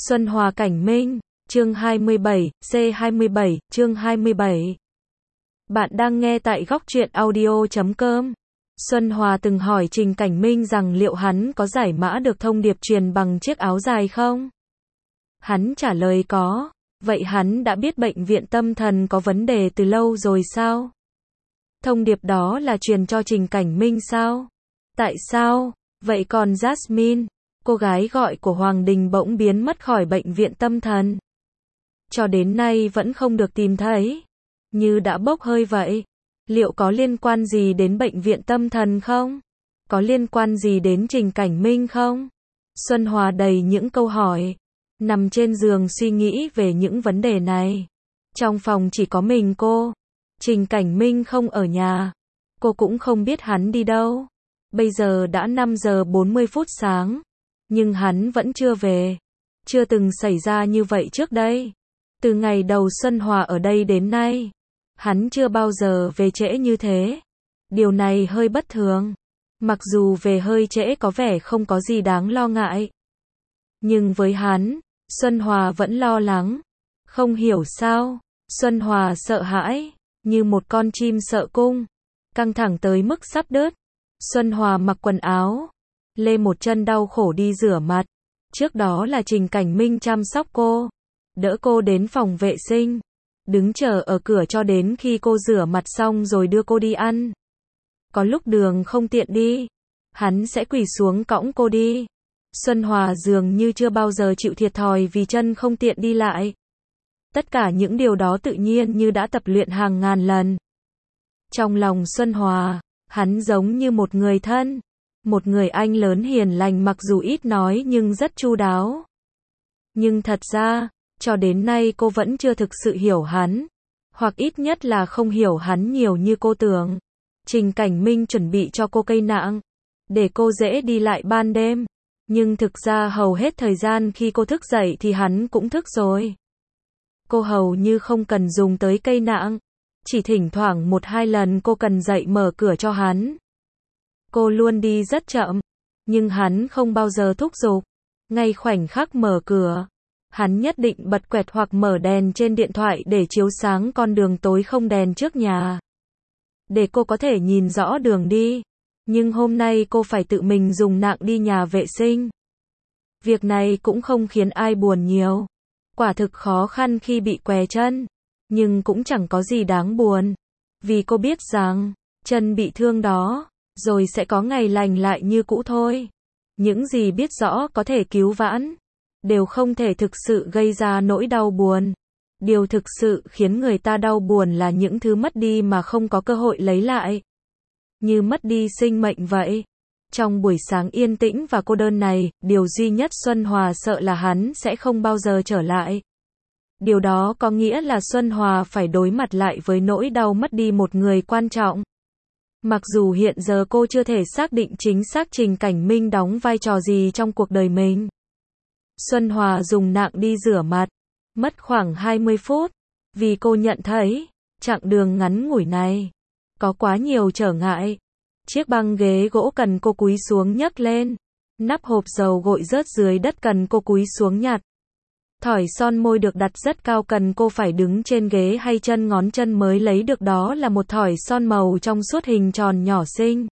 Xuân Hòa Cảnh Minh, chương 27, C27, chương 27. Bạn đang nghe tại góc truyện audio.com. Xuân Hòa từng hỏi Trình Cảnh Minh rằng liệu hắn có giải mã được thông điệp truyền bằng chiếc áo dài không? Hắn trả lời có. Vậy hắn đã biết bệnh viện tâm thần có vấn đề từ lâu rồi sao? Thông điệp đó là truyền cho Trình Cảnh Minh sao? Tại sao? Vậy còn Jasmine, cô gái gọi của Hoàng Đình bỗng biến mất khỏi bệnh viện tâm thần. Cho đến nay vẫn không được tìm thấy. Như đã bốc hơi vậy. Liệu có liên quan gì đến bệnh viện tâm thần không? Có liên quan gì đến Trình Cảnh Minh không? Xuân Hòa đầy những câu hỏi. Nằm trên giường suy nghĩ về những vấn đề này. Trong phòng chỉ có mình cô. Trình Cảnh Minh không ở nhà. Cô cũng không biết hắn đi đâu. Bây giờ đã 5 giờ 40 phút sáng. Nhưng hắn vẫn chưa về. Chưa từng xảy ra như vậy trước đây. Từ ngày đầu Xuân Hòa ở đây đến nay, hắn chưa bao giờ về trễ như thế. Điều này hơi bất thường. Mặc dù về hơi trễ có vẻ không có gì đáng lo ngại. Nhưng với hắn, Xuân Hòa vẫn lo lắng. Không hiểu sao, Xuân Hòa sợ hãi, như một con chim sợ cung. Căng thẳng tới mức sắp đứt. Xuân Hòa mặc quần áo, lê một chân đau khổ đi rửa mặt. Trước đó là Trình Cảnh Minh chăm sóc cô, đỡ cô đến phòng vệ sinh, đứng chờ ở cửa cho đến khi cô rửa mặt xong rồi đưa cô đi ăn. Có lúc đường không tiện đi, hắn sẽ quỳ xuống cõng cô đi. Xuân Hòa dường như chưa bao giờ chịu thiệt thòi vì chân không tiện đi lại. Tất cả những điều đó tự nhiên như đã tập luyện hàng ngàn lần. Trong lòng Xuân Hòa, hắn giống như một người thân, một người anh lớn hiền lành, mặc dù ít nói nhưng rất chu đáo. Nhưng thật ra, cho đến nay cô vẫn chưa thực sự hiểu hắn, hoặc ít nhất là không hiểu hắn nhiều như cô tưởng. Trình Cảnh Minh chuẩn bị cho cô cây nạng, để cô dễ đi lại ban đêm. Nhưng thực ra hầu hết thời gian khi cô thức dậy thì hắn cũng thức rồi. Cô hầu như không cần dùng tới cây nạng. Chỉ thỉnh thoảng 1-2 lần cô cần dậy mở cửa cho hắn. Cô luôn đi rất chậm, nhưng hắn không bao giờ thúc giục. Ngay khoảnh khắc mở cửa, hắn nhất định bật quẹt hoặc mở đèn trên điện thoại để chiếu sáng con đường tối không đèn trước nhà, để cô có thể nhìn rõ đường đi. Nhưng hôm nay cô phải tự mình dùng nạng đi nhà vệ sinh. Việc này cũng không khiến ai buồn nhiều. Quả thực khó khăn khi bị què chân, nhưng cũng chẳng có gì đáng buồn. Vì cô biết rằng, chân bị thương đó, rồi sẽ có ngày lành lại như cũ thôi. Những gì biết rõ có thể cứu vãn, đều không thể thực sự gây ra nỗi đau buồn. Điều thực sự khiến người ta đau buồn là những thứ mất đi mà không có cơ hội lấy lại. Như mất đi sinh mệnh vậy. Trong buổi sáng yên tĩnh và cô đơn này, điều duy nhất Xuân Hòa sợ là hắn sẽ không bao giờ trở lại. Điều đó có nghĩa là Xuân Hòa phải đối mặt lại với nỗi đau mất đi một người quan trọng. Mặc dù hiện giờ cô chưa thể xác định chính xác Trình Cảnh Minh đóng vai trò gì trong cuộc đời mình. Xuân Hòa dùng nạng đi rửa mặt, mất khoảng 20 phút, vì cô nhận thấy, chặng đường ngắn ngủi này, có quá nhiều trở ngại. Chiếc băng ghế gỗ cần cô cúi xuống nhấc lên, nắp hộp dầu gội rớt dưới đất cần cô cúi xuống nhặt. Thỏi son môi được đặt rất cao cần cô phải đứng trên ghế hay chân ngón chân mới lấy được, đó là một thỏi son màu trong suốt hình tròn nhỏ xinh.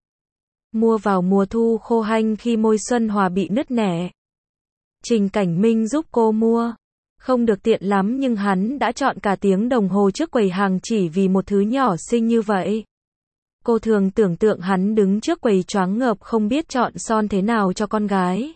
Mua vào mùa thu khô hanh khi môi Xuân Hòa bị nứt nẻ. Trình Cảnh Minh giúp cô mua. Không được tiện lắm nhưng hắn đã chọn cả tiếng đồng hồ trước quầy hàng chỉ vì một thứ nhỏ xinh như vậy. Cô thường tưởng tượng hắn đứng trước quầy choáng ngợp không biết chọn son thế nào cho con gái.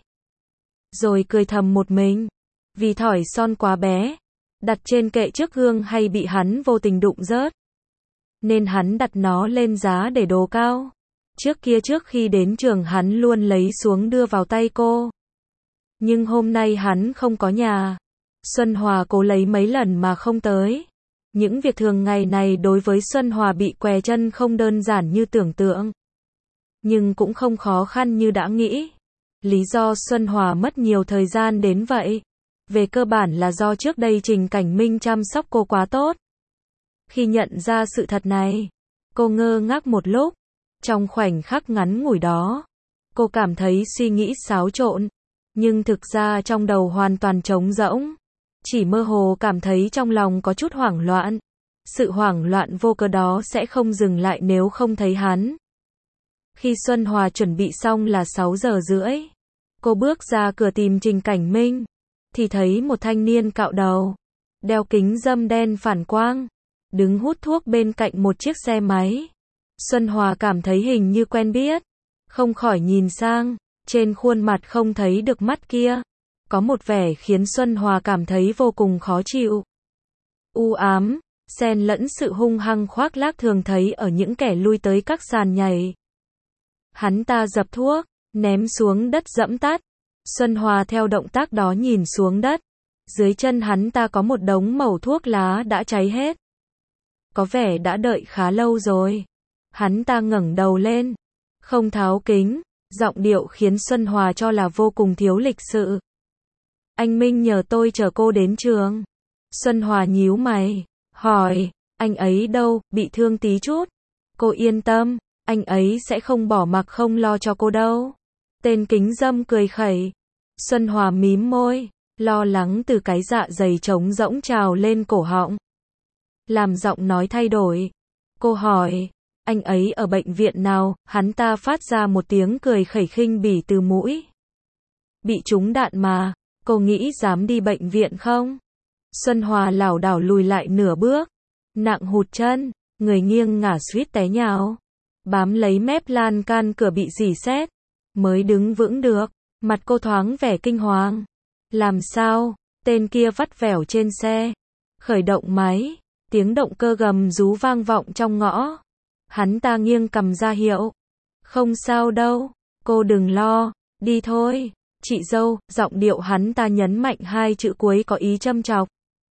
Rồi cười thầm một mình. Vì thỏi son quá bé, đặt trên kệ trước gương hay bị hắn vô tình đụng rớt, nên hắn đặt nó lên giá để đồ cao. Trước kia trước khi đến trường hắn luôn lấy xuống đưa vào tay cô. Nhưng hôm nay hắn không có nhà. Xuân Hòa cố lấy mấy lần mà không tới. Những việc thường ngày này đối với Xuân Hòa bị què chân không đơn giản như tưởng tượng. Nhưng cũng không khó khăn như đã nghĩ. Lý do Xuân Hòa mất nhiều thời gian đến vậy, về cơ bản là do trước đây Trình Cảnh Minh chăm sóc cô quá tốt. Khi nhận ra sự thật này, cô ngơ ngác một lúc. Trong khoảnh khắc ngắn ngủi đó, cô cảm thấy suy nghĩ xáo trộn. Nhưng thực ra trong đầu hoàn toàn trống rỗng. Chỉ mơ hồ cảm thấy trong lòng có chút hoảng loạn. Sự hoảng loạn vô cớ đó sẽ không dừng lại nếu không thấy hắn. Khi Xuân Hòa chuẩn bị xong là 6 giờ rưỡi. Cô bước ra cửa tìm Trình Cảnh Minh. Thì thấy một thanh niên cạo đầu. Đeo kính râm đen phản quang. Đứng hút thuốc bên cạnh một chiếc xe máy. Xuân Hòa cảm thấy hình như quen biết. Không khỏi nhìn sang. Trên khuôn mặt không thấy được mắt kia. Có một vẻ khiến Xuân Hòa cảm thấy vô cùng khó chịu. U ám, xen lẫn sự hung hăng khoác lác thường thấy ở những kẻ lui tới các sàn nhảy. Hắn ta dập thuốc, ném xuống đất dẫm tắt. Xuân Hòa theo động tác đó nhìn xuống đất. Dưới chân hắn ta có một đống mẩu thuốc lá đã cháy hết. Có vẻ đã đợi khá lâu rồi. Hắn ta ngẩng đầu lên, không tháo kính, giọng điệu khiến Xuân Hòa cho là vô cùng thiếu lịch sự. Anh Minh nhờ tôi chở cô đến trường. Xuân Hòa nhíu mày, hỏi, anh ấy đâu, bị thương tí chút. Cô yên tâm, anh ấy sẽ không bỏ mặc không lo cho cô đâu. Tên kính râm cười khẩy. Xuân Hòa mím môi, lo lắng từ cái dạ dày trống rỗng trào lên cổ họng. Làm giọng nói thay đổi. Cô hỏi, anh ấy ở bệnh viện nào? Hắn ta phát ra một tiếng cười khẩy khinh bỉ từ mũi. Bị trúng đạn mà, cô nghĩ dám đi bệnh viện không? Xuân Hòa lảo đảo lùi lại nửa bước, nặng hụt chân, người nghiêng ngả suýt té nhào. Bám lấy mép lan can cửa bị rỉ sét, mới đứng vững được. Mặt cô thoáng vẻ kinh hoàng. Làm sao? Tên kia vắt vẻo trên xe. Khởi động máy, tiếng động cơ gầm rú vang vọng trong ngõ. Hắn ta nghiêng cằm ra hiệu. Không sao đâu, cô đừng lo, đi thôi. Chị dâu, giọng điệu hắn ta nhấn mạnh hai chữ cuối có ý châm chọc.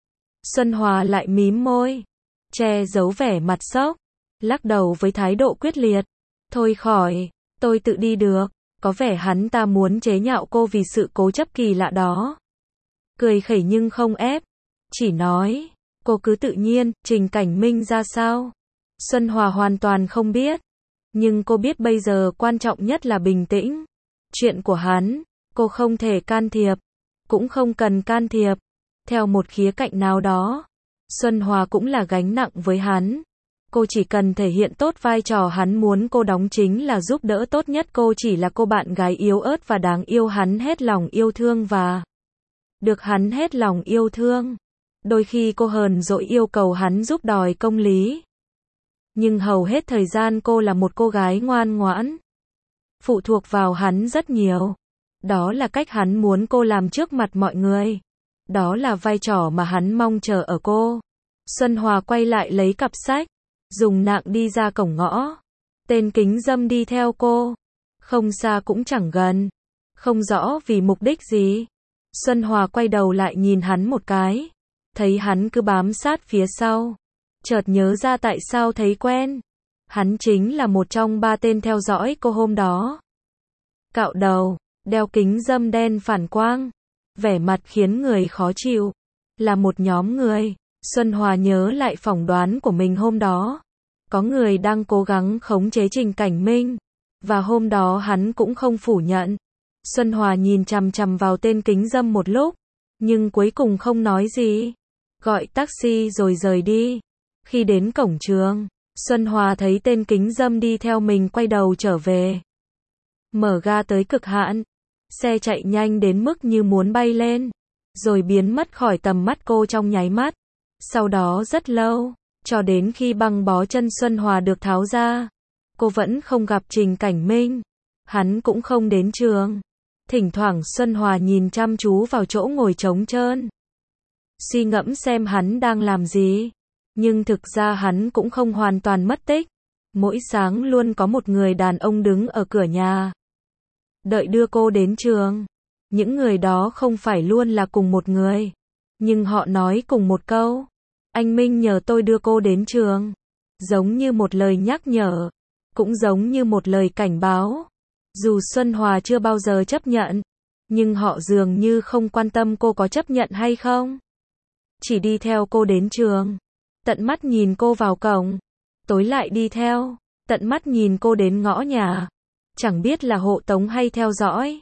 Xuân Hòa lại mím môi, che giấu vẻ mặt sốc, lắc đầu với thái độ quyết liệt. Thôi khỏi, tôi tự đi được. Có vẻ hắn ta muốn chế nhạo cô vì sự cố chấp kỳ lạ đó. Cười khẩy nhưng không ép, chỉ nói, cô cứ tự nhiên. Trình Cảnh Minh ra sao? Xuân Hòa hoàn toàn không biết. Nhưng cô biết bây giờ quan trọng nhất là bình tĩnh. Chuyện của hắn, cô không thể can thiệp, cũng không cần can thiệp. Theo một khía cạnh nào đó, Xuân Hòa cũng là gánh nặng với hắn. Cô chỉ cần thể hiện tốt vai trò hắn muốn cô đóng, chính là giúp đỡ tốt nhất. Cô chỉ là cô bạn gái yếu ớt và đáng yêu hắn hết lòng yêu thương và được hắn hết lòng yêu thương. Đôi khi cô hờn dỗi yêu cầu hắn giúp đòi công lý. Nhưng hầu hết thời gian cô là một cô gái ngoan ngoãn, phụ thuộc vào hắn rất nhiều. Đó là cách hắn muốn cô làm trước mặt mọi người. Đó là vai trò mà hắn mong chờ ở cô. Xuân Hòa quay lại lấy cặp sách, dùng nạng đi ra cổng ngõ. Tên kính râm đi theo cô. Không xa cũng chẳng gần. Không rõ vì mục đích gì. Xuân Hòa quay đầu lại nhìn hắn một cái. Thấy hắn cứ bám sát phía sau. Chợt nhớ ra tại sao thấy quen. Hắn chính là một trong 3 tên theo dõi cô hôm đó. Cạo đầu, đeo kính râm đen phản quang. Vẻ mặt khiến người khó chịu. Là một nhóm người. Xuân Hòa nhớ lại phỏng đoán của mình hôm đó. Có người đang cố gắng khống chế Trình Cảnh Minh. Và hôm đó hắn cũng không phủ nhận. Xuân Hòa nhìn chằm chằm vào tên kính râm một lúc. Nhưng cuối cùng không nói gì. Gọi taxi rồi rời đi. Khi đến cổng trường, Xuân Hòa thấy tên kính râm đi theo mình quay đầu trở về. Mở ga tới cực hạn. Xe chạy nhanh đến mức như muốn bay lên. Rồi biến mất khỏi tầm mắt cô trong nháy mắt. Sau đó rất lâu, cho đến khi băng bó chân Xuân Hòa được tháo ra, cô vẫn không gặp Trình Cảnh Minh. Hắn cũng không đến trường. Thỉnh thoảng Xuân Hòa nhìn chăm chú vào chỗ ngồi trống trơn, suy ngẫm xem hắn đang làm gì. Nhưng thực ra hắn cũng không hoàn toàn mất tích. Mỗi sáng luôn có một người đàn ông đứng ở cửa nhà, đợi đưa cô đến trường. Những người đó không phải luôn là cùng một người, nhưng họ nói cùng một câu. Anh Minh nhờ tôi đưa cô đến trường. Giống như một lời nhắc nhở, cũng giống như một lời cảnh báo. Dù Xuân Hòa chưa bao giờ chấp nhận, nhưng họ dường như không quan tâm cô có chấp nhận hay không. Chỉ đi theo cô đến trường, tận mắt nhìn cô vào cổng, tối lại đi theo, tận mắt nhìn cô đến ngõ nhà. Chẳng biết là hộ tống hay theo dõi.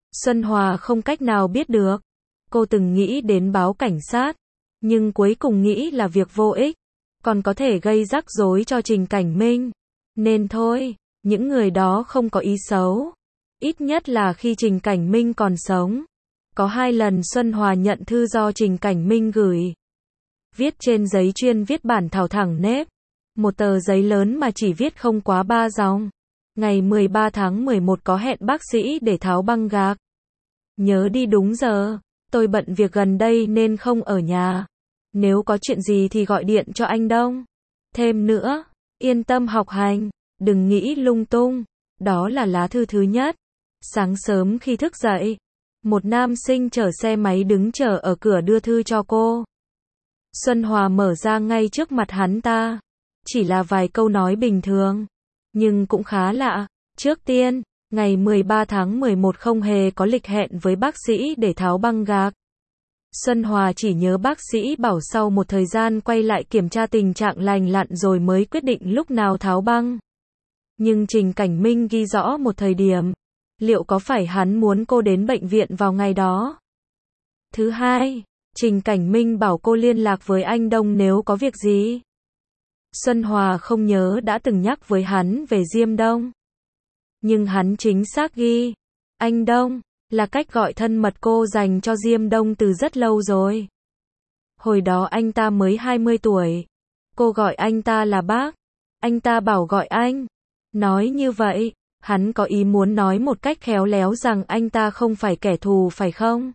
Xuân Hòa không cách nào biết được. Cô từng nghĩ đến báo cảnh sát, nhưng cuối cùng nghĩ là việc vô ích, còn có thể gây rắc rối cho Trình Cảnh Minh. Nên thôi, những người đó không có ý xấu. Ít nhất là khi Trình Cảnh Minh còn sống. Có 2 lần Xuân Hòa nhận thư do Trình Cảnh Minh gửi. Viết trên giấy chuyên viết bản thảo thẳng nếp. Một tờ giấy lớn mà chỉ viết không quá 3 dòng. Ngày 13 tháng 11 có hẹn bác sĩ để tháo băng gạc. Nhớ đi đúng giờ. Tôi bận việc gần đây nên không ở nhà. Nếu có chuyện gì thì gọi điện cho anh Đông. Thêm nữa, yên tâm học hành, đừng nghĩ lung tung. Đó là lá thư thứ nhất. Sáng sớm khi thức dậy, một nam sinh chở xe máy đứng chờ ở cửa đưa thư cho cô. Xuân Hòa mở ra ngay trước mặt hắn ta. Chỉ là vài câu nói bình thường, nhưng cũng khá lạ. Trước tiên, ngày 13 tháng 11 không hề có lịch hẹn với bác sĩ để tháo băng gạc. Xuân Hòa chỉ nhớ bác sĩ bảo sau một thời gian quay lại kiểm tra tình trạng lành lặn rồi mới quyết định lúc nào tháo băng. Nhưng Trình Cảnh Minh ghi rõ một thời điểm. Liệu có phải hắn muốn cô đến bệnh viện vào ngày đó? Thứ hai, Trình Cảnh Minh bảo cô liên lạc với anh Đông nếu có việc gì. Xuân Hòa không nhớ đã từng nhắc với hắn về Diêm Đông. Nhưng hắn chính xác ghi, anh Đông, là cách gọi thân mật cô dành cho Diêm Đông từ rất lâu rồi. Hồi đó anh ta mới 20 tuổi. Cô gọi anh ta là bác. Anh ta bảo gọi anh. Nói như vậy, hắn có ý muốn nói một cách khéo léo rằng anh ta không phải kẻ thù phải không?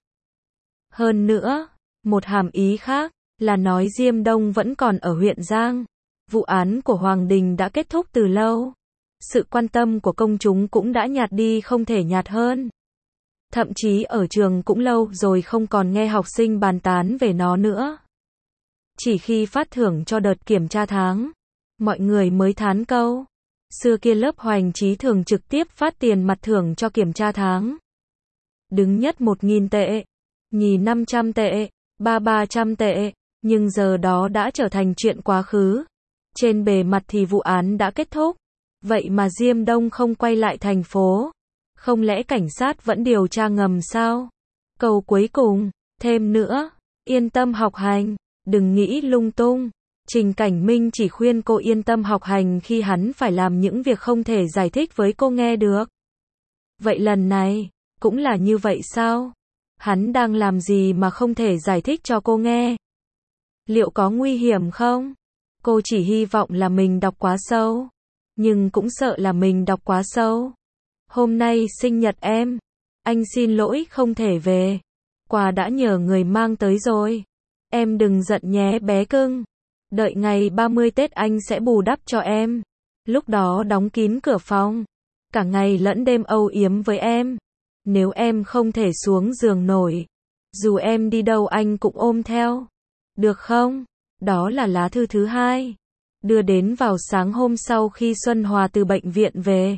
Hơn nữa, một hàm ý khác, là nói Diêm Đông vẫn còn ở huyện Giang. Vụ án của Hoàng Đình đã kết thúc từ lâu. Sự quan tâm của công chúng cũng đã nhạt đi không thể nhạt hơn. Thậm chí ở trường cũng lâu rồi không còn nghe học sinh bàn tán về nó nữa. Chỉ khi phát thưởng cho đợt kiểm tra tháng, mọi người mới thán câu. Xưa kia lớp Hoành Trí thường trực tiếp phát tiền mặt thưởng cho kiểm tra tháng. Đứng nhất 1.000 tệ, nhì 500 tệ, ba 300 tệ, nhưng giờ đó đã trở thành chuyện quá khứ. Trên bề mặt thì vụ án đã kết thúc. Vậy mà Diêm Đông không quay lại thành phố. Không lẽ cảnh sát vẫn điều tra ngầm sao? Câu cuối cùng, thêm nữa, yên tâm học hành, đừng nghĩ lung tung. Trình Cảnh Minh chỉ khuyên cô yên tâm học hành khi hắn phải làm những việc không thể giải thích với cô nghe được. Vậy lần này, cũng là như vậy sao? Hắn đang làm gì mà không thể giải thích cho cô nghe? Liệu có nguy hiểm không? Cô chỉ hy vọng là mình đọc quá sâu. Nhưng cũng sợ là mình đọc quá sâu. Hôm nay sinh nhật em. Anh xin lỗi không thể về. Quà đã nhờ người mang tới rồi. Em đừng giận nhé bé cưng. Đợi ngày 30 Tết anh sẽ bù đắp cho em. Lúc đó đóng kín cửa phòng. Cả ngày lẫn đêm âu yếm với em. Nếu em không thể xuống giường nổi, dù em đi đâu anh cũng ôm theo. Được không? Đó là lá thư thứ hai. Đưa đến vào sáng hôm sau khi Xuân Hòa từ bệnh viện về.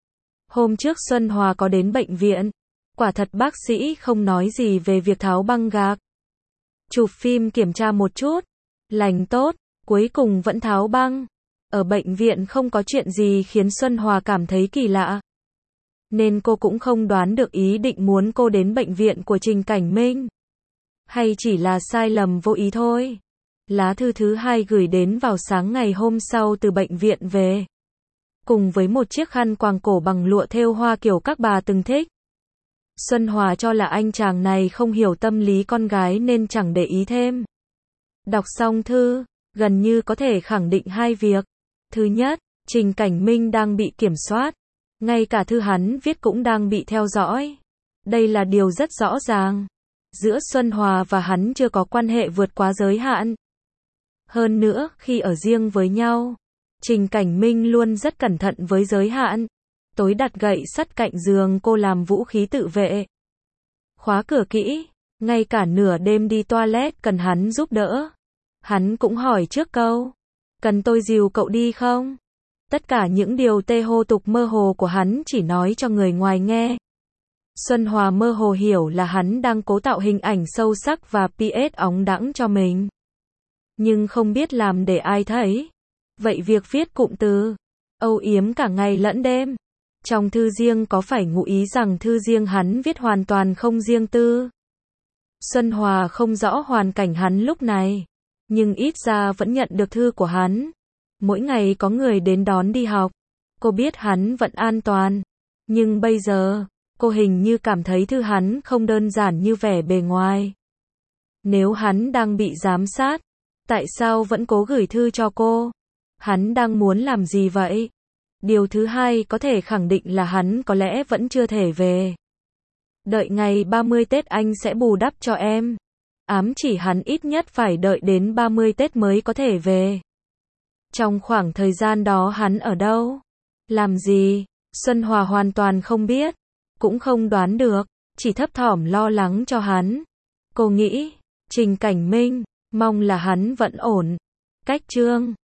Hôm trước Xuân Hòa có đến bệnh viện. Quả thật bác sĩ không nói gì về việc tháo băng gạc. Chụp phim kiểm tra một chút. Lành tốt, cuối cùng vẫn tháo băng. Ở bệnh viện không có chuyện gì khiến Xuân Hòa cảm thấy kỳ lạ. Nên cô cũng không đoán được ý định muốn cô đến bệnh viện của Trình Cảnh Minh. Hay chỉ là sai lầm vô ý thôi. Lá thư thứ hai gửi đến vào sáng ngày hôm sau từ bệnh viện về. Cùng với một chiếc khăn quàng cổ bằng lụa thêu hoa kiểu các bà từng thích. Xuân Hòa cho là anh chàng này không hiểu tâm lý con gái nên chẳng để ý thêm. Đọc xong thư, gần như có thể khẳng định hai việc. Thứ nhất, Trình Cảnh Minh đang bị kiểm soát. Ngay cả thư hắn viết cũng đang bị theo dõi. Đây là điều rất rõ ràng. Giữa Xuân Hòa và hắn chưa có quan hệ vượt quá giới hạn. Hơn nữa, khi ở riêng với nhau, Trình Cảnh Minh luôn rất cẩn thận với giới hạn. Tối đặt gậy sắt cạnh giường cô làm vũ khí tự vệ. Khóa cửa kỹ, ngay cả nửa đêm đi toilet cần hắn giúp đỡ. Hắn cũng hỏi trước câu, cần tôi dìu cậu đi không? Tất cả những điều tê hô tục mơ hồ của hắn chỉ nói cho người ngoài nghe. Xuân Hòa mơ hồ hiểu là hắn đang cố tạo hình ảnh sâu sắc và PS óng đãng cho mình. Nhưng không biết làm để ai thấy. Vậy việc viết cụm từ âu yếm cả ngày lẫn đêm Trong thư riêng có phải ngụ ý rằng thư riêng hắn viết hoàn toàn không riêng tư? Xuân Hòa không rõ hoàn cảnh hắn lúc này, nhưng ít ra vẫn nhận được thư của hắn. Mỗi ngày có người đến đón đi học. Cô biết hắn vẫn an toàn. Nhưng bây giờ, cô hình như cảm thấy thư hắn không đơn giản như vẻ bề ngoài. Nếu hắn đang bị giám sát, tại sao vẫn cố gửi thư cho cô? Hắn đang muốn làm gì vậy? Điều thứ hai có thể khẳng định là hắn có lẽ vẫn chưa thể về. Đợi ngày 30 Tết anh sẽ bù đắp cho em. Ám chỉ hắn ít nhất phải đợi đến 30 Tết mới có thể về. Trong khoảng thời gian đó hắn ở đâu? Làm gì? Xuân Hòa hoàn toàn không biết, cũng không đoán được, chỉ thấp thỏm lo lắng cho hắn. Cô nghĩ, Trình Cảnh Minh, mong là hắn vẫn ổn. Cách chương